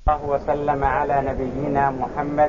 الله وسلم على نبينا محمد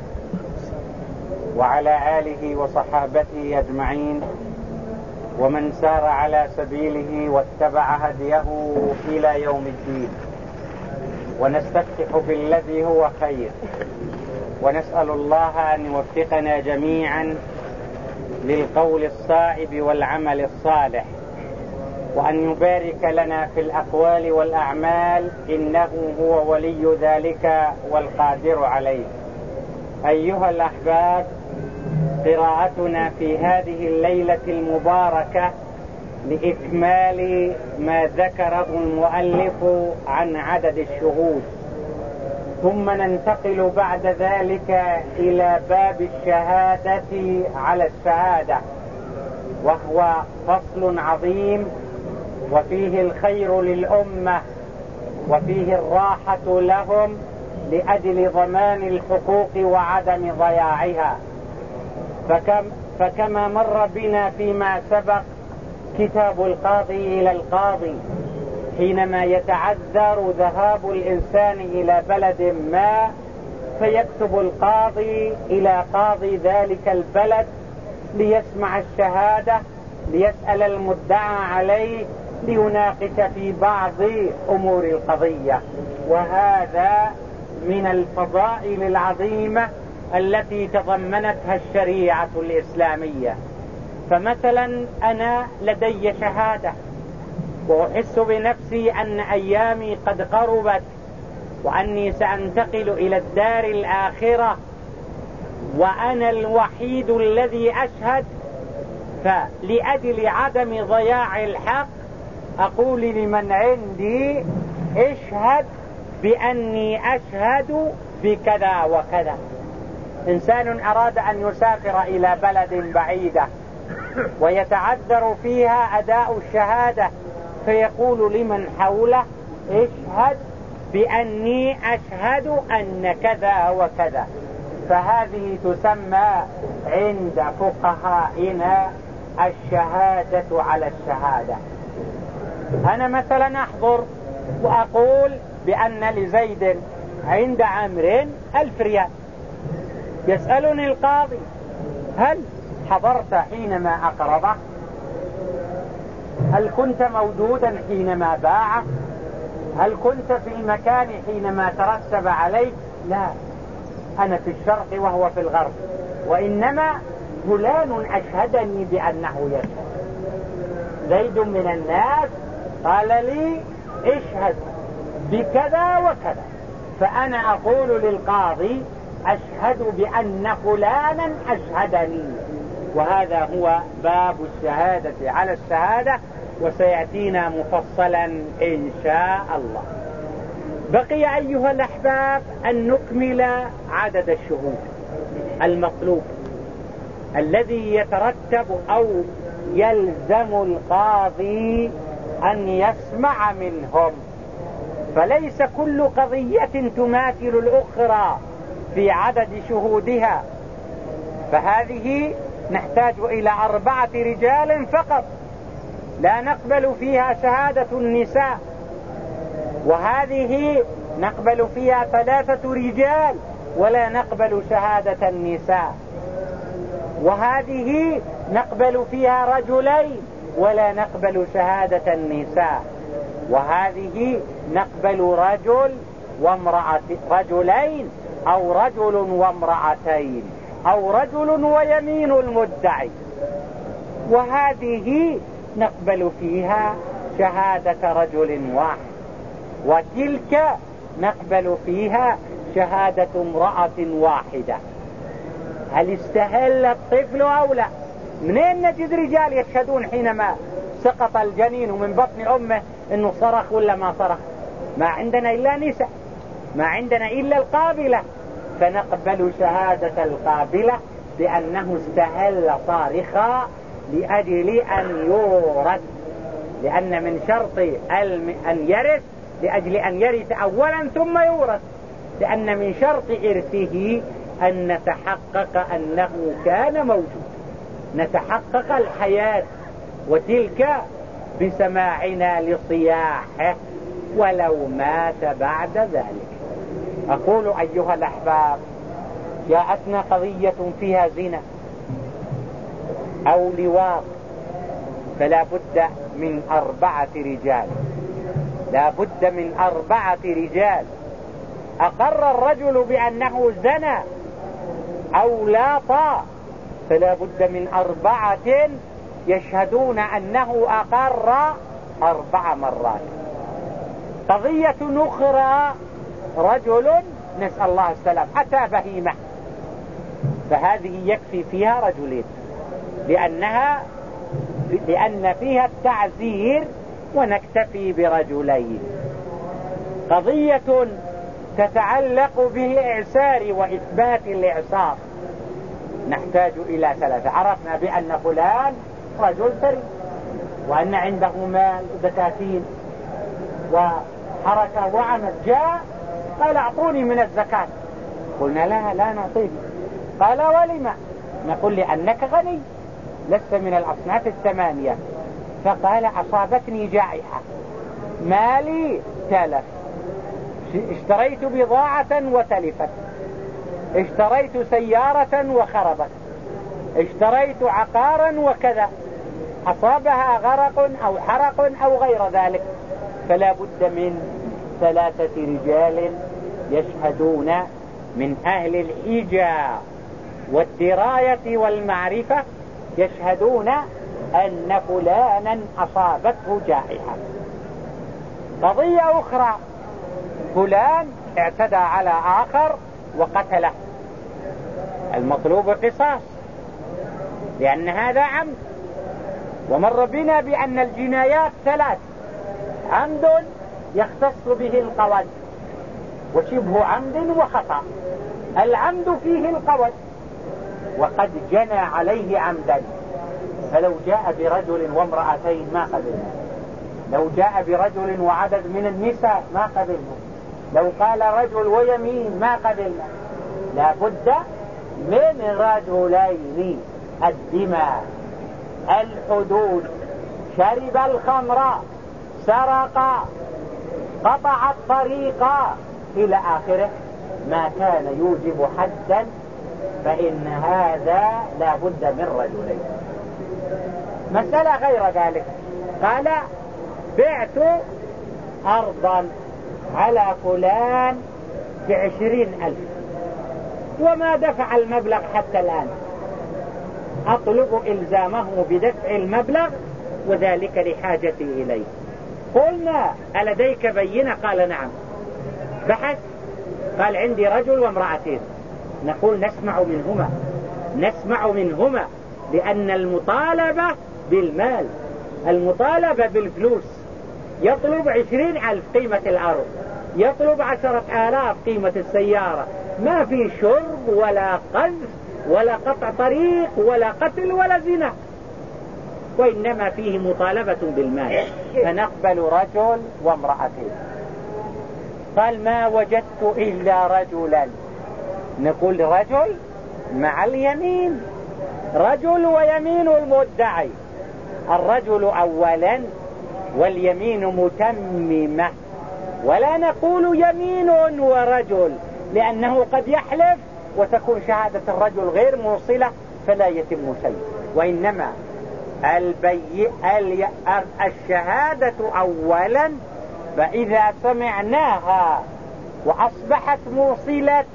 وعلى آله وصحابته أجمعين ومن سار على سبيله واتبع هديه إلى يوم الدين. ونستفتح بالذي هو خير، ونسأل الله أن يوفقنا جميعا للقول الصائب والعمل الصالح، وأن يبارك لنا في الأقوال والأعمال، إنه هو ولي ذلك والقادر عليه. أيها الأحباب، قراءتنا في هذه الليلة المباركة لإكمال ما ذكره المؤلف عن عدد الشهود، ثم ننتقل بعد ذلك إلى باب الشهادة على الشهادة، وهو فصل عظيم وفيه الخير للأمة وفيه الراحة لهم لأجل ضمان الحقوق وعدم ضياعها. فكما مر بنا فيما سبق كتاب القاضي إلى القاضي حينما يتعذر ذهاب الإنسان إلى بلد ما، فيكتب القاضي إلى قاضي ذلك البلد ليسمع الشهادة، ليسأل المدعى عليه، ليناقش في بعض أمور القضية. وهذا من الفضائل العظيمة التي تضمنتها الشريعة الإسلامية. فمثلا أنا لدي شهادة وأحس بنفسي أن أيامي قد قربت وأني سأنتقل إلى الدار الآخرة، وأنا الوحيد الذي أشهد، فلأجل عدم ضياع الحق أقول لمن عندي اشهد بأني أشهد بكذا وكذا. إنسان أراد أن يسافر إلى بلد بعيدة ويتعذر فيها أداء الشهادة، فيقول لمن حوله اشهد بأني أشهد أن كذا وكذا. فهذه تسمى عند فقهائنا الشهادة على الشهادة. أنا مثلا أحضر وأقول بأن لزيد عند عمرو 1000 ريال. يسألني القاضي هل حضرت حينما أقرضه؟ هل كنت موجودا حينما باعه؟ هل كنت في المكان حينما ترتب عليك؟ لا، أنا في الشرق وهو في الغرب، وإنما فلان أشهدني بأنه يشهد. زيد من الناس قال لي اشهد بكذا وكذا، فأنا أقول للقاضي أشهد بأن فلانا أشهدني. وهذا هو باب الشهادة على الشهادة، وسيأتينا مفصلا إن شاء الله. بقي أيها الأحباب أن نكمل عدد الشهود المطلوب الذي يترتب أو يلزم القاضي أن يسمع منهم. فليس كل قضية تماثل الأخرى في عدد شهودها، فهذه نحتاج إلى 4 رجال فقط، لا نقبل فيها شهادة النساء. وهذه نقبل فيها 3 رجال ولا نقبل شهادة النساء. وهذه نقبل فيها 2 ولا نقبل شهادة النساء. وهذه نقبل رجلين أو رجل وامرأتين أو رجل ويمين المدعي. وهذه نقبل فيها شهادة رجل واحد، وتلك نقبل فيها شهادة امرأة واحدة. هل استهل الطفل أو لا؟ منين نجد رجال يشهدون حينما سقط الجنين من بطن أمه إنه صرخ ولا ما صرخ؟ ما عندنا إلا نساء، ما عندنا إلا القابلة، فنقبل شهادة القابلة بأنه استهل صارخا لأجل أن يورث، لأن من شرط أن يرث لأجل أن يرث أولا ثم يورث، لأن من شرط إرثه أن نتحقق أنه كان موجود، نتحقق الحياة، وتلك بسماعنا لصياحه ولو مات بعد ذلك. أقول أيها الأحباب، جاءتنا قضية فيها زنا أو لواط، فلا بد من 4 رجال، لا بد من 4 رجال. أقر الرجل بأنه زنى أو لاط، فلا بد من 4 يشهدون أنه أقر 4 مرات. قضية أخرى، رجل نسأل الله السلام أتى بهيمة، فهذه يكفي فيها رجلين لأن فيها التعزير، ونكتفي برجلين. قضية تتعلق بالإعسار وإثبات الإعسار، نحتاج إلى 3. عرفنا بأن فلان رجل ثري، وأن عنده مال دكاكين وحركة وعمل، جاء قال أعطوني من الزكاة، قلنا لا نعطيه. قال ولما؟ نقول لأنك غني، لست من الأصناف 8. فقال أصابتني جائحة، مالي تلف، اشتريت بضاعة وتلفت، اشتريت سيارة وخربت، اشتريت عقارا وكذا، أصابها غرق أو حرق أو غير ذلك. فلا بد من 3 رجال يشهدون من أهل الحجة والدراية والمعرفة، يشهدون أن فلانا أصابته جائحة. قضية أخرى، فلان اعتدى على آخر وقتله، المطلوب قصاص، لأن هذا عمد. ومر بنا بأن الجنايات 3: عمد يختص به القود، وشبه عمد، وخطأ. العمد فيه القود، وقد جنى عليه عمدا، فلو جاء برجل وامرأتين ما قبلنا، لو جاء برجل وعدد من النساء ما قبلنا، لو قال رجل ويمين ما قبلنا. لا بد من رجلين. الدماء، الحدود، شرب الخمر، سرق، قطع الطريق إلى آخره، ما كان يوجب حدا، فإن هذا لا بد من رجلين. مسألة غير ذلك، قال بعت أرضا على فلان ب20,000 وما دفع المبلغ حتى الآن، أطلب إلزامه بدفع المبلغ وذلك لحاجتي إليه. قلنا ألديك بينة؟ قال نعم. بحث، قال عندي رجل وامرأتين. نقول نسمع منهما لأن المطالبة بالمال، المطالبة بالفلوس. يطلب 20,000 قيمة الأرض، يطلب 10,000 قيمة السيارة، ما في شرب ولا قذف ولا قطع طريق ولا قتل ولا زنا، وإنما فيه مطالبة بالمال. فنقبل رجل وامرأتين. قال ما وجدت إلا رجلا. نقول رجل مع اليمين، رجل ويمين المدعي، الرجل أولا واليمين متممة، ولا نقول يمين ورجل، لأنه قد يحلف وتكون شهادة الرجل غير موصلة فلا يتم شيء. وإنما الشهادة أولا، فإذا سمعناها وأصبحت موصلة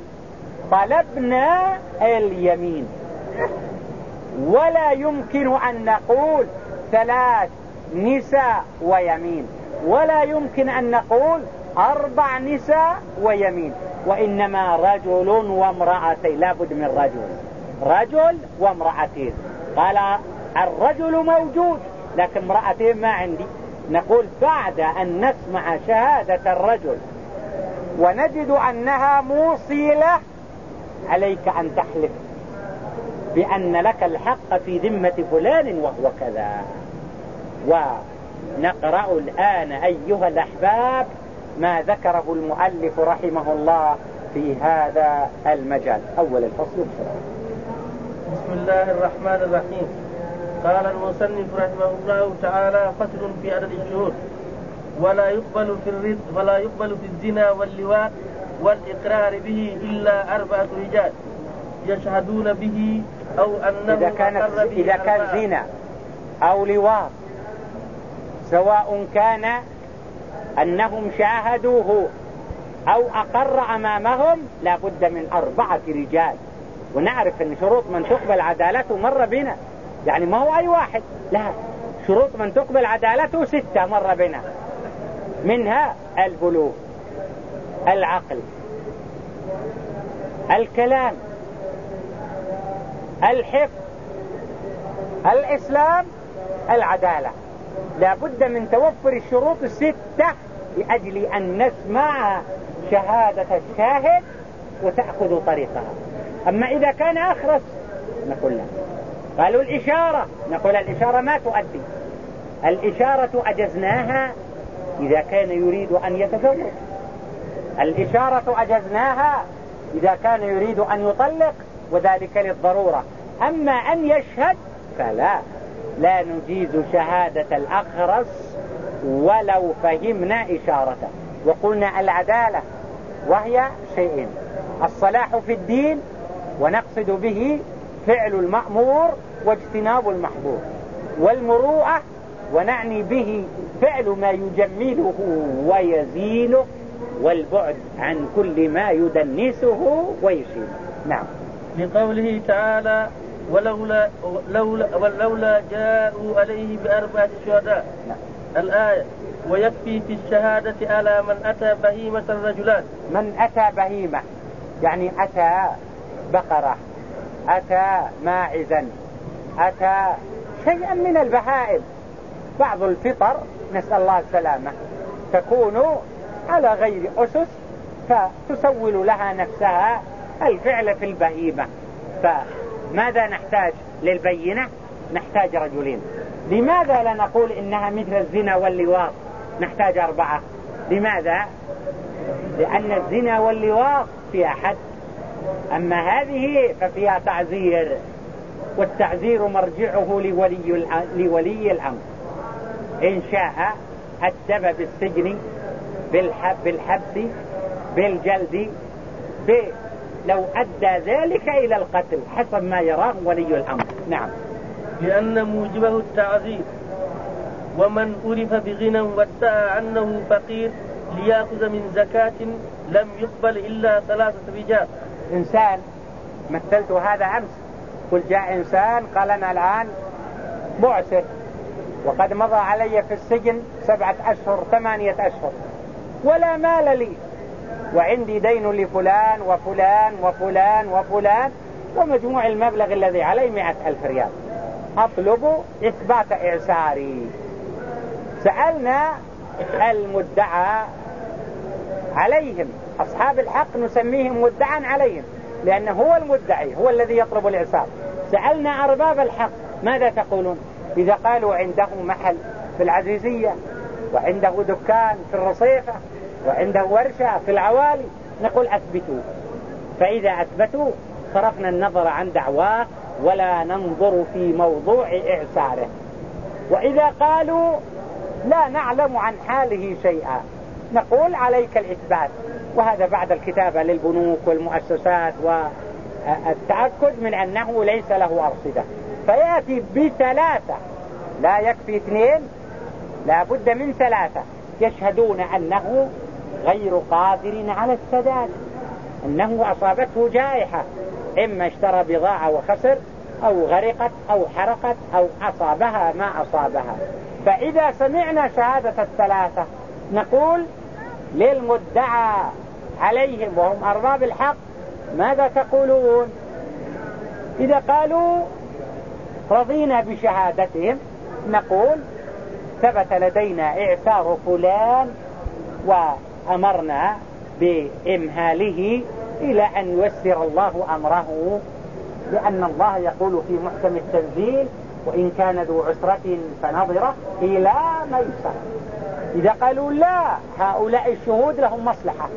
طلبنا اليمين. ولا يمكن أن نقول 3 نساء ويمين، ولا يمكن أن نقول 4 نساء ويمين، وإنما رجل وامرأتين. لا بد من رجل وامرأتين. قال الرجل موجود لكن امرأتين ما عندي. نقول بعد أن نسمع شهادة الرجل ونجد أنها موصلة، عليك أن تحلف بأن لك الحق في ذمة فلان وهو كذا. ونقرأ الآن أيها الأحباب ما ذكره المؤلف رحمه الله في هذا المجال. أول الفصل بسرعة. بسم الله الرحمن الرحيم. قال المصنف رحمه الله تعالى: فصل في عدد الشهور. ولا يقبل في الزنا واللواط والإقرار به إلا 4 رجال يشهدون به أو أنه إذا كان زنا أو لواط، سواء كان أنهم شاهدوه أو أقر أمامهم، لا بد من 4 رجال. ونعرف أن شروط من تقبل عدالته مر بنا، يعني ما هو أي واحد، لا، شروط من تقبل عدالته 6 مر بنا، منها البلوغ، العقل، الكلام، الحفظ، الإسلام، العدالة. لا بد من توفر الشروط 6 لأجل أن نسمع شهادة الشاهد وتأخذ طريقها. أما إذا كان أخرس نقول لا. قالوا الإشارة، نقول الإشارة ما تؤدي. الإشارة أجزناها إذا كان يريد أن يتزوج، الإشارة أجزناها إذا كان يريد أن يطلق، وذلك للضرورة. أما أن يشهد فلا، لا نجيز شهادة الأخرس ولو فهمنا إشارته. وقلنا العدالة وهي شيئين: الصلاح في الدين، ونقصد به فعل المأمور واجتناب المحظور، والمروءة، ونعني به فعل ما يجمله ويزينه، والبعد عن كل ما يدنسه ويشينه. نعم. لقوله تعالى: ولولا جاءوا عليه ب4 شهداء. نعم. الآية: ويكفي في الشهادة على من أتى بهيمة الرجلان. من أتى بهيمة يعني أتى بقرة، أتى ماعزا، أتى شيئا من البهائم. بعض الفطر نسأل الله السلامة تكون على غير أسس، فتسول لها نفسها الفعل في البهيمة. فماذا نحتاج للبينة؟ نحتاج رجلين. لماذا لا نقول إنها مثل الزنا واللواط نحتاج 4؟ لماذا؟ لأن الزنا واللواط فيها حد، أما هذه ففيها تعزير، والتعزير مرجعه لولي الأمر. إن شاء أدب بالسجن، بالحبس، بالجلد، لو أدى ذلك إلى القتل حسب ما يراه ولي الأمر. نعم. لأن موجبه التعزير. ومن عرف بغنى وادعى أنه فقير ليأخذ من زكاة لم يقبل إلا 3 رجال. إنسان، مثلت هذا أمس، قل جاء إنسان قال أنا الآن معسر وقد مضى علي في السجن 7 أشهر 8 أشهر ولا مال لي، وعندي دين لفلان وفلان وفلان وفلان، ومجموع المبلغ الذي علي 100,000 ريال، أطلب إثبات إعساري. سألنا المدعى عليهم، أصحاب الحق نسميهم مدعا عليهم لأنه هو المدعي، هو الذي يطلب الإعسار. سألنا أرباب الحق ماذا تقولون؟ إذا قالوا عنده محل في العزيزية، وعنده دكان في الرصيفة، وعنده ورشة في العوالي، نقول أثبتوا. فإذا أثبتوا صرفنا النظر عن دعواه ولا ننظر في موضوع إعساره. وإذا قالوا لا نعلم عن حاله شيئا نقول عليك الإثبات، وهذا بعد الكتابة للبنوك والمؤسسات والتأكد من أنه ليس له أرصدة. فيأتي ب3، لا يكفي 2، لا بد من 3 يشهدون أنه غير قادر على السداد، أنه أصابته جائحة، إما اشترى بضاعة وخسر، أو غرقت، أو حرقت، أو أصابها ما أصابها. فإذا سمعنا شهادة ال3 نقول للمدعى عليهم وهم أرباب الحق ماذا تقولون؟ إذا قالوا رضينا بشهادتهم نقول ثبت لدينا إعسار فلان وأمرنا بإمهاله إلى أن يسر الله أمره، لأن الله يقول في محكم التنزيل: وإن كان ذو عسرة فنظرة إلى ميسر. إذا قالوا لا، هؤلاء الشهود لهم مصلحة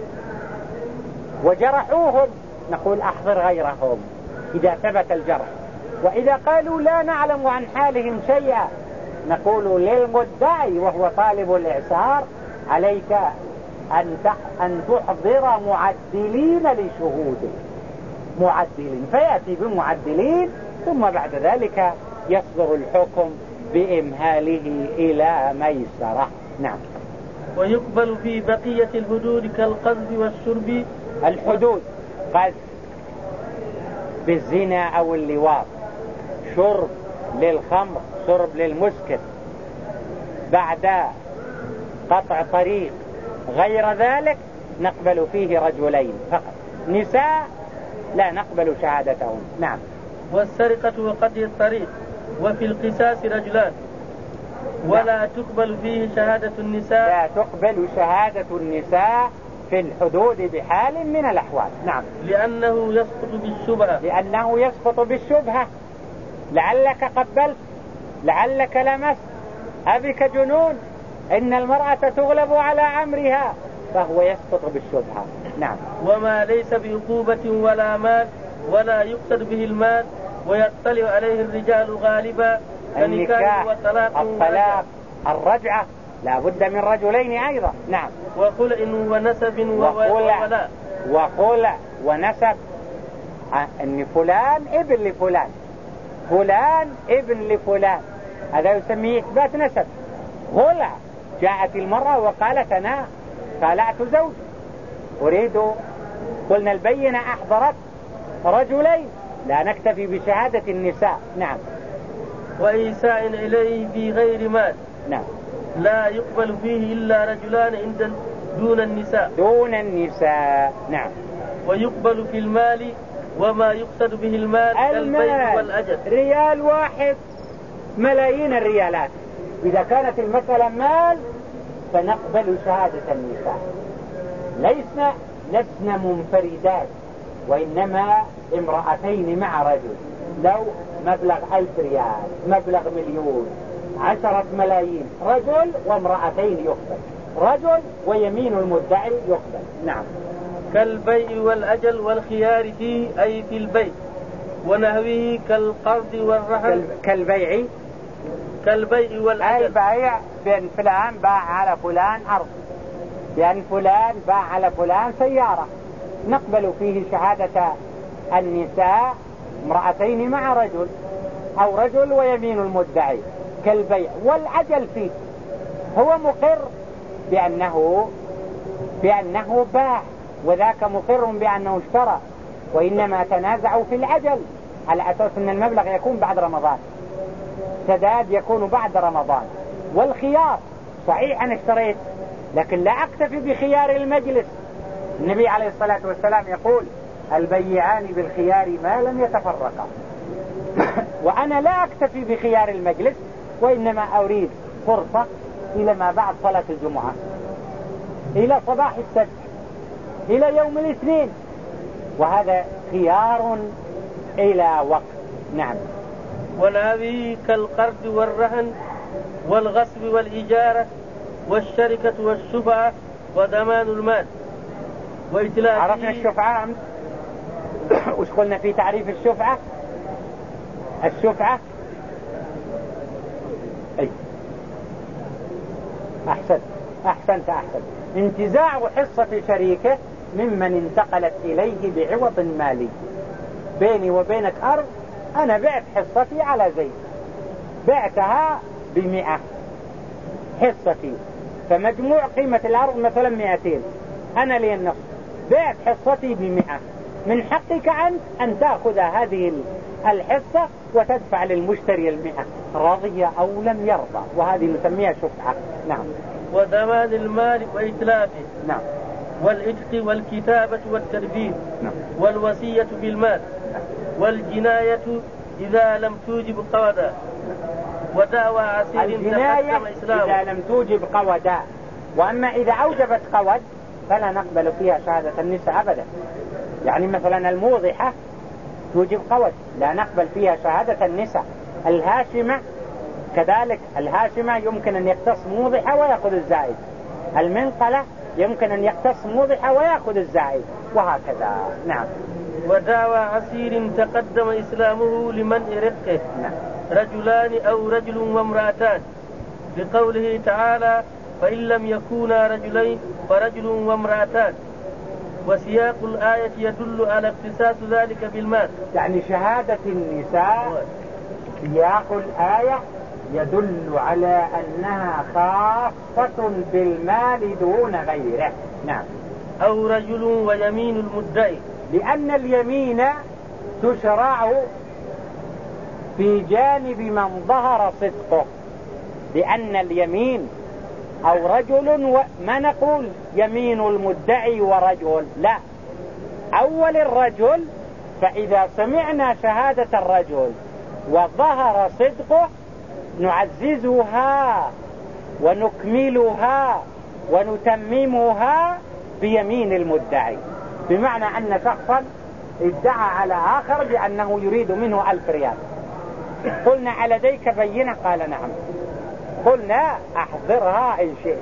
وجرحوهم، نقول أحضر غيرهم إذا ثبت الجرح. وإذا قالوا لا نعلم عن حالهم شيئا نقول للمدعي وهو طالب الإعسار: عليك أن تحضر معدلين لشهوده، معدلين، فيأتي بمعدلين، ثم بعد ذلك يصدر الحكم بإمهاله إلى ميسرة. نعم. ويقبل في بقية الحدود كالقذف والشرب. الحدود قذف بالزنا أو اللواط، شرب للخمر، شرب للمسكر بعد قطع طريق، غير ذلك نقبل فيه رجلين فقط، نساء لا نقبل شهادتهم. نعم. والسرقة وقطع الطريق وفي القساس رجلان، ولا تقبل فيه شهادة النساء. لا تقبل شهادة النساء في الحدود بحال من الأحوال. نعم. لأنه يسقط بالشبهة. لأنه يسقط بالشبهة، لعلك قبلت، لعلك لمست، أبك جنون، إن المرأة تغلب على أمرها، فهو يسقط بالشبهة. نعم. وما ليس بعقوبة ولا مال ولا يقصد به المال ويطلع عليه الرجال غالبا كنكاح وطلاق، الطلاق، الرجعة لا بد من رجلين أيضا. نعم. وخلع ونسب وولاء. وخلع ونسب، أن فلان ابن لفلان، فلان ابن لفلان، هذا يسميه إثبات نسب. خلع، جاءت المرأة وقالت أنا خلعت زوج أريد، قلنا البينة أحضرت رجلين، لا نكتفي بشهادة النساء. نعم. وإيساء إليه في غير مال. نعم. لا يقبل فيه إلا رجلان عند دون النساء. دون النساء. نعم. ويقبل في المال وما يقصد به المال كالبيع والأجل. ريال واحد ملايين الريالات، إذا كانت المسألة مال فنقبل شهادة النساء. لسنا منفردات، وإنما امرأتين مع رجل، لو مبلغ 1000 ريال، مبلغ 1,000,000، 10 ملايين، رجل وامرأتين يقبل، رجل ويمين المدعي يقبل. نعم. كالبيع والأجل والخيار فيه أي في البيع ونهوه كالقرض والرهن. كالبيع والأجل، البيع بأن فلان باع على فلان أرض، بأن فلان باع على فلان سيارة، نقبل فيه شهادة النساء، امرأتين مع رجل أو رجل ويمين المدعي كالبيع. والعجل فيه هو مقر بأنه باع، وذاك مقر بأنه اشترى، وإنما تنازعوا في العجل على أساس أن المبلغ يكون بعد رمضان، سداد يكون بعد رمضان. والخيار صحيح أنا اشتريت، لكن لا أكتفي بخيار المجلس. النبي عليه الصلاة والسلام يقول البيعان بالخيار ما لم يتفرقا، وأنا لا أكتفي بخيار المجلس، وإنما أريد فرصة إلى ما بعد صلاة الجمعة، إلى صباح السبت، إلى يوم الاثنين، وهذا خيار إلى وقت. نعم. ونهوه كالقرض والرهن والغصب والإجارة والشركة والشفعة وضمان المال وإتلافه. عرفنا الشفعة أمس؟ وش قلنا في تعريف الشفعة؟ الشفعة أي أحسنت انتزاع حصة شريكه ممن انتقلت إليه بعوض مالي. بيني وبينك أرض، أنا بعت حصتي على زيد، بعتها ب100 حصتي، فمجموع قيمة الأرض مثلا 200، أنا لي النصف، بعت حصتي ب100، من حقك أن تأخذ هذه الحصة وتدفع للمشتري 100 رضي أو لم يرضى، وهذه نسميها شفعة. نعم. وضمان المال وإتلافه. نعم. والإتق والكتابة والتدبير. نعم. والوصية بالمال. نعم. والجناية إذا لم توجب قودا. ودعوى عسير الجناية إذا لم توجب قودا، وأما إذا أوجبت قود فلا نقبل فيها شهادة النساء أبدا. يعني مثلا الموضحة توجب قود، لا نقبل فيها شهادة النساء. الهاشمة كذلك، الهاشمة يمكن أن يقتص موضحة ويأخذ الزائد، المنقلة يمكن أن يقتص موضحة ويأخذ الزائد، وهكذا. نعم. ودعوى عسير تقدم إسلامه لمنع رقه. نعم. رجلان أو رجل وامرأتان، لقوله تعالى فإن لم يكونا رجلين فرجل وامرأتان. وسياق الآية يدل على اختصاص ذلك بالمال. يعني شهادة النساء سياق الآية يدل على أنها خاصة بالمال دون غيره. نعم. أو رجل ويمين المدعي، لأن اليمين تشرع في جانب من ظهر صدقه، لأن اليمين أو رجل ما نقول يمين المدعي ورجل، لا، أول الرجل، فإذا سمعنا شهادة الرجل وظهر صدقه نعززها ونكملها ونتممها بيمين المدعي، بمعنى أن شخصا ادعى على آخر بأنه يريد منه 1000 ريال، قلنا لديك بينة؟ قال نعم. قلنا أحضرها إن شئت،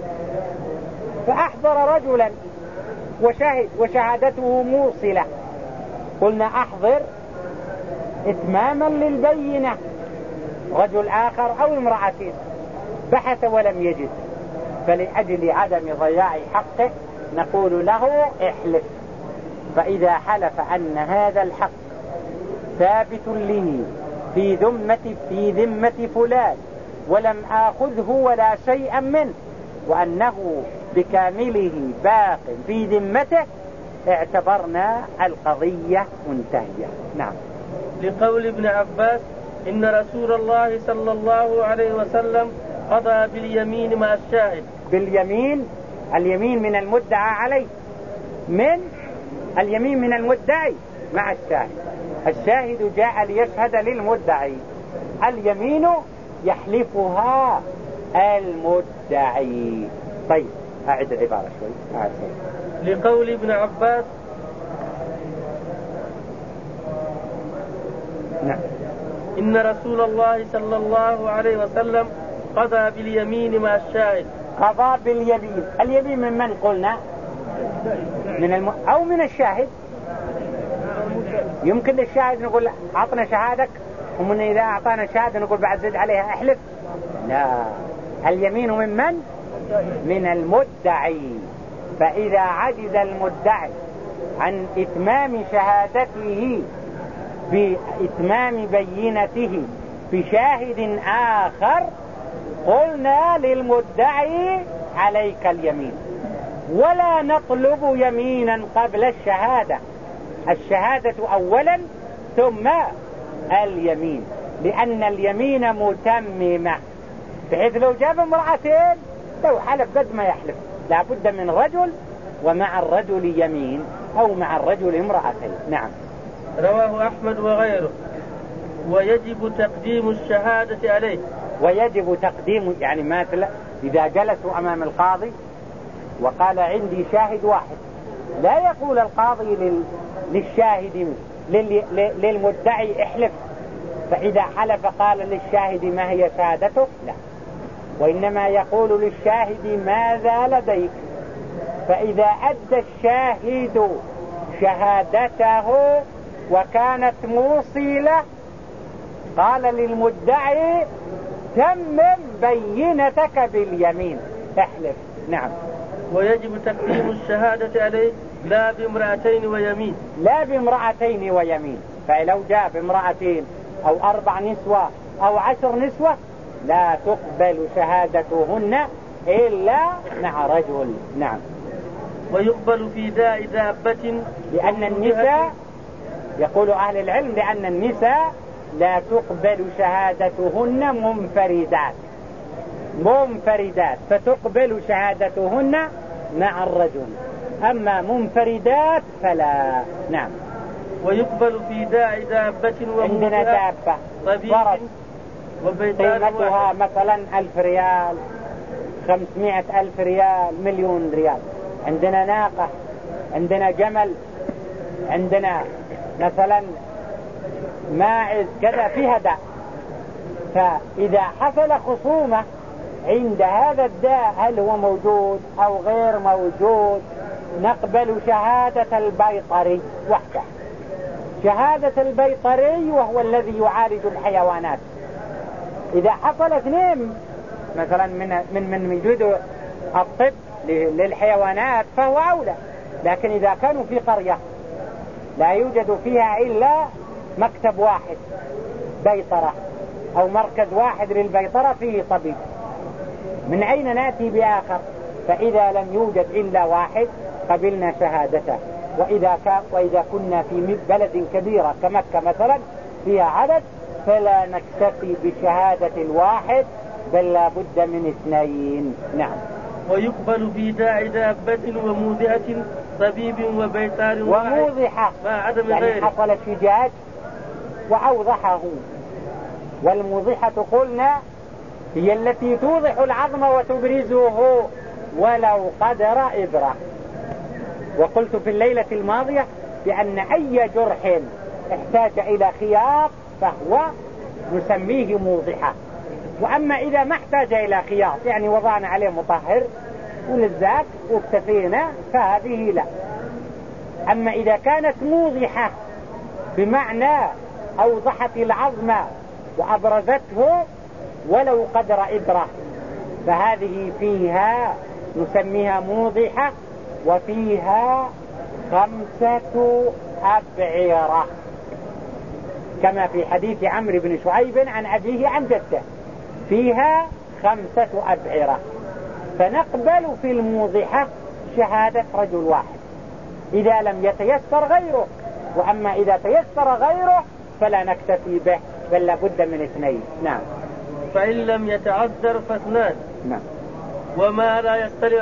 فأحضر رجلا وشهد وشهادته موصلة، قلنا أحضر إتماما للبينة. رجل آخر أو امرأتين بحث ولم يجد، فلأجل عدم ضياع حقه نقول له احلف، فإذا حلف أن هذا الحق ثابت لي في ذمة فلان ولم آخذه ولا شيئا منه وأنه بكامله باق في ذمته، اعتبرنا القضية منتهية. نعم. لقول ابن عباس إن رسول الله صلى الله عليه وسلم قضى باليمين مع الشاهد. باليمين، اليمين من المدعى عليه، اليمين من المدعي مع الشاهد. الشاهد جاء ليشهد للمدعي، اليمين يحلفها المدعي. طيب أعد العبارة شوي. لقول ابن عباس نعم. إن رسول الله صلى الله عليه وسلم قضى باليمين مع الشاهد. قضى باليمين، اليمين من قلنا؟ أو من الشاهد. يمكن للشاهد نقول أعطنا شهادك، ومن إذا أعطانا شهادة نقول بعد زد عليها احلف. لا، اليمين من المدعي، فإذا عجز المدعي عن إتمام شهادته بإتمام بينته بشاهد آخر قلنا للمدعي عليك اليمين، ولا نطلب يمينا قبل الشهادة، الشهادة أولا ثم اليمين، لأن اليمين متممة، بحيث لو جاب امرأتين لو حلف قد ما يحلف لابد من رجل ومع الرجل يمين أو مع الرجل امرأتين. نعم. رواه أحمد وغيره. ويجب تقديم الشهادة عليه. ويجب تقديم، يعني إذا جلسوا أمام القاضي وقال عندي شاهد واحد، لا يقول القاضي للشاهد للمدعي احلف، فإذا حلف قال للشاهد ما هي شهادته؟ لا، وإنما يقول للشاهد ماذا لديك، فإذا أدى الشاهد شهادته وكانت موصلة قال للمدعي تمم بينتك باليمين، احلف. نعم. ويجب تقديم الشهادة عليه لا بامرأتين ويمين. لا بامرأتين ويمين، فلو جاء بامرأتين أو 4 نسوة أو 10 نسوة لا تقبل شهادتهن إلا مع رجل. نعم. ويقبل في داء دابة، لأن النساء يقول أهل العلم لأن النساء لا تقبل شهادتهن منفردات، فتقبل شهادتهن مع الرجل، أما منفردات فلا. نعم. ويقبل في داء دابة، عندنا دابة فرس قيمتها مثلا 1000 ريال، 500,000 ريال، 1,000,000 ريال. عندنا ناقة، عندنا جمل، عندنا مثلا ماعز، كذا فيها داء. فإذا حصل خصومة عند هذا الداء هل هو موجود أو غير موجود، نقبل شهادة البيطري وحده، شهادة البيطري وهو الذي يعالج الحيوانات. إذا حصل 2 مثلا من يجيد الطب للحيوانات فهو أولى. لكن إذا كانوا في قرية لا يوجد فيها إلا مكتب واحد بيطرة أو مركز واحد للبيطرة فيه طبيب، من أين نأتي بآخر؟ فإذا لم يوجد إلا واحد قبلنا شهادته. وإذا كنا في بلد كبيرة كمكة مثلا فيها عدد فلا نكتفي بشهادة الواحد بل لا بد من اثنين. نعم. ويقبل في داعي دابة وموضعة طبيب وبيطار وموضحة مع عدم يعني غيره. حصل شجاج وأوضحه. والموضحة قلنا هي التي توضح العظم وتبرزه ولو قدر إبرة. وقلت في الليلة الماضية بأن أي جرح احتاج إلى خياط فهو نسميه موضحة. وأما إذا ما احتاج إلى خياط يعني وضعنا عليه مطهر ولزاك واكتفينا فهذه لا. أما إذا كانت موضحة بمعنى أوضحت العظم وأبرزته ولو قدر إبرة فهذه فيها نسميها موضحة وفيها 5 أبعرة كما في حديث عمرو بن شعيب عن أبيه عن جده فيها 5 أبعرة. فنقبل في الموضحة شهادة رجل واحد إذا لم يتيسر غيره. وأما إذا تيسر غيره فلا نكتفي به بل لابد من 2. نعم. فإن لم يتعذر فاثنان. نعم. وما لا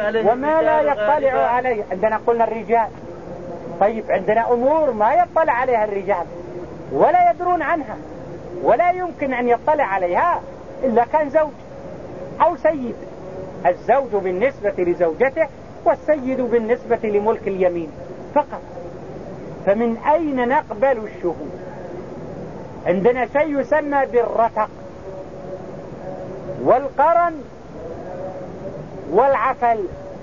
يطلع عليه عندنا قلنا الرجال. طيب عندنا أمور ما يطلع عليها الرجال ولا يدرون عنها ولا يمكن أن يطلع عليها إلا كان زوج أو سيد. الزوج بالنسبة لزوجته والسيد بالنسبة لملك اليمين فقط. فمن أين نقبل الشهود؟ عندنا شيء يسمى بالرتق والقرن والعفل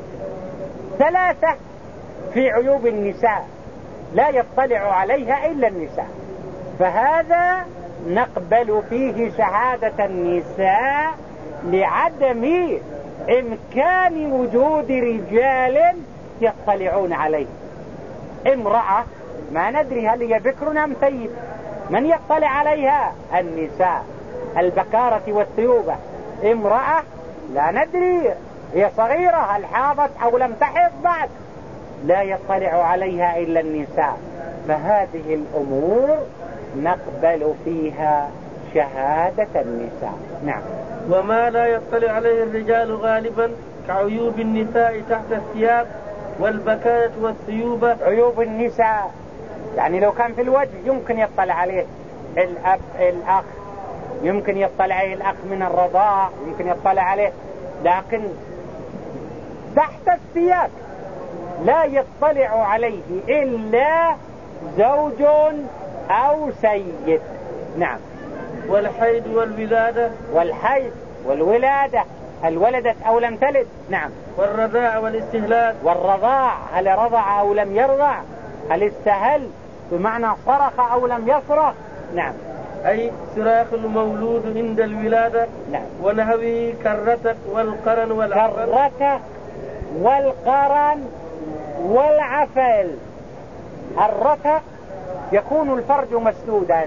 3 في عيوب النساء لا يطلع عليها إلا النساء. فهذا نقبل فيه شهادة النساء لعدم إمكان وجود رجال يطلعون عليه. امرأة ما ندري هل هي بكر أم ثيب، من يطلع عليها؟ النساء البكارة والثيوبة. امرأة لا ندري هي صغيرة هل حاضت أو لم تحض بعد، لا يطلع عليها إلا النساء. فهذه الأمور نقبل فيها شهادة النساء. نعم. وما لا يطلع عليه الرجال غالبا كعيوب النساء تحت الثياب والبكاية والثيوبة. عيوب النساء يعني لو كان في الوجه يمكن يطلع عليه الأب الأخ، يمكن يطلع عليه الأخ من الرضاع، يمكن يطلع عليه، لكن تحت الثياب لا يطلع عليه إلا زوج أو سيد. نعم. والحيض والولادة. والحيض والولادة هل ولدت أو لم تلد. نعم. والرضاع والاستهلال. والرضاع هل رضع أو لم يرضع، هل استهل بمعنى صرخ أو لم يصرخ. نعم. أي صراخ المولود عند الولادة. نعم. ونهوي كالرتق والقرن والعفل. كالرتق والقرن والعفل. الرتق يكون الفرج مسدودا،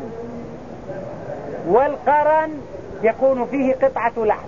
والقرن يكون فيه قطعة لحم،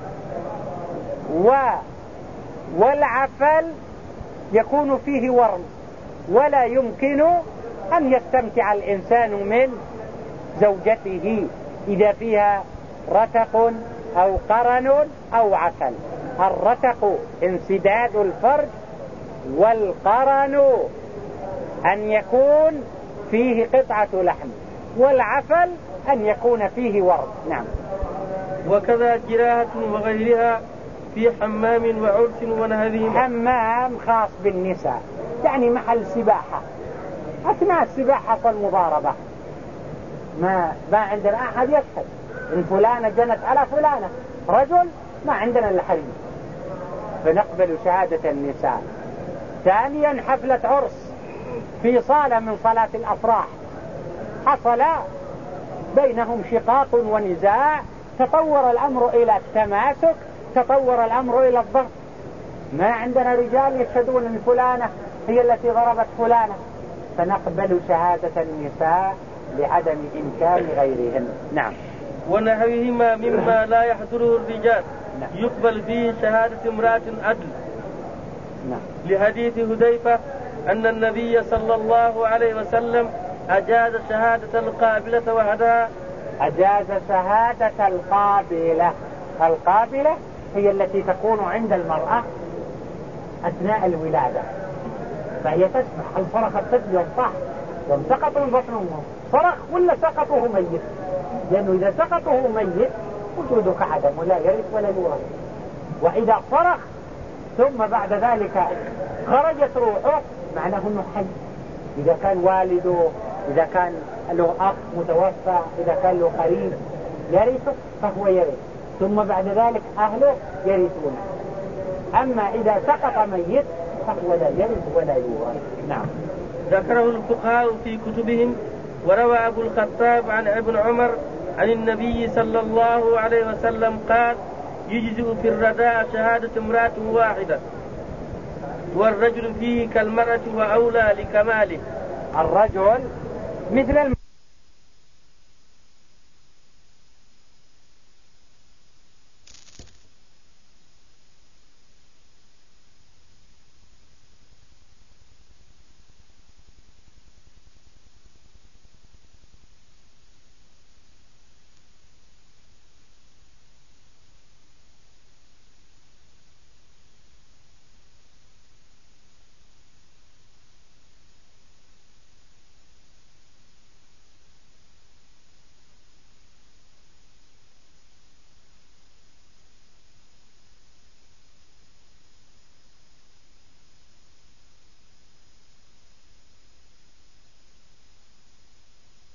والعفل يكون فيه ورم، ولا يمكن أن يستمتع الإنسان من زوجته إذا فيها رتق أو قرن أو عفل. الرتق انسداد الفرج، والقرن أن يكون فيه قطعة لحم، والعفل أن يكون فيه ورم. نعم. وكذا جراحة وغيرها في حمام وعرس ونهذه. حمام خاص بالنساء يعني محل سباحة، أثناء السباحة والمضاربة ما عندنا أحد يشهد إن فلانة جنت على فلانة رجل، ما عندنا إلا حريم، فنقبل شهادة النساء. ثانيا حفلة عرس في صالة من صلاة الأفراح، حصل بينهم شقاق ونزاع، تطور الأمر إلى التماسك، تطور الأمر إلى الضرب. ما عندنا رجال يشهدون أن فلانة هي التي ضربت فلانة، فنقبل شهادة النساء لعدم إمكان غيرهن. نعم. ونحوهما مما لا يحضره الرجال يقبل فيه شهادة امرأة عدل. لحديث هذيفة أن النبي صلى الله عليه وسلم أجاز شهادة القابلة وحدها. أجاز شهادة القابلة. القابلة هي التي تكون عند المرأة أثناء الولادة، فهي تسمع هل صرخ الطفل يوم صح يوم سقط من بطن أمه صرخ ولا سقطه ميت، لأنه إذا سقطه ميت وجودك عدم ولا يرث ولا يورث. وإذا صرخ ثم بعد ذلك خرجت روحه معناه أنه حي. إذا كان والده، إذا كان له أخ متوفى، إذا كان له قريب يرثه فهو يرث، ثم بعد ذلك أهله يرثونه. أما إذا سقط ميت فهو لا يرث ولا يورث. نعم. ذكره الفقهاء في كتبهم. وروى أبو الخطاب عن ابن عمر عن النبي صلى الله عليه وسلم قال يجزئ في الرداء شهادة امرأة واحدة والرجل فيه كالمرأة وأولى لكماله. الرجل مثل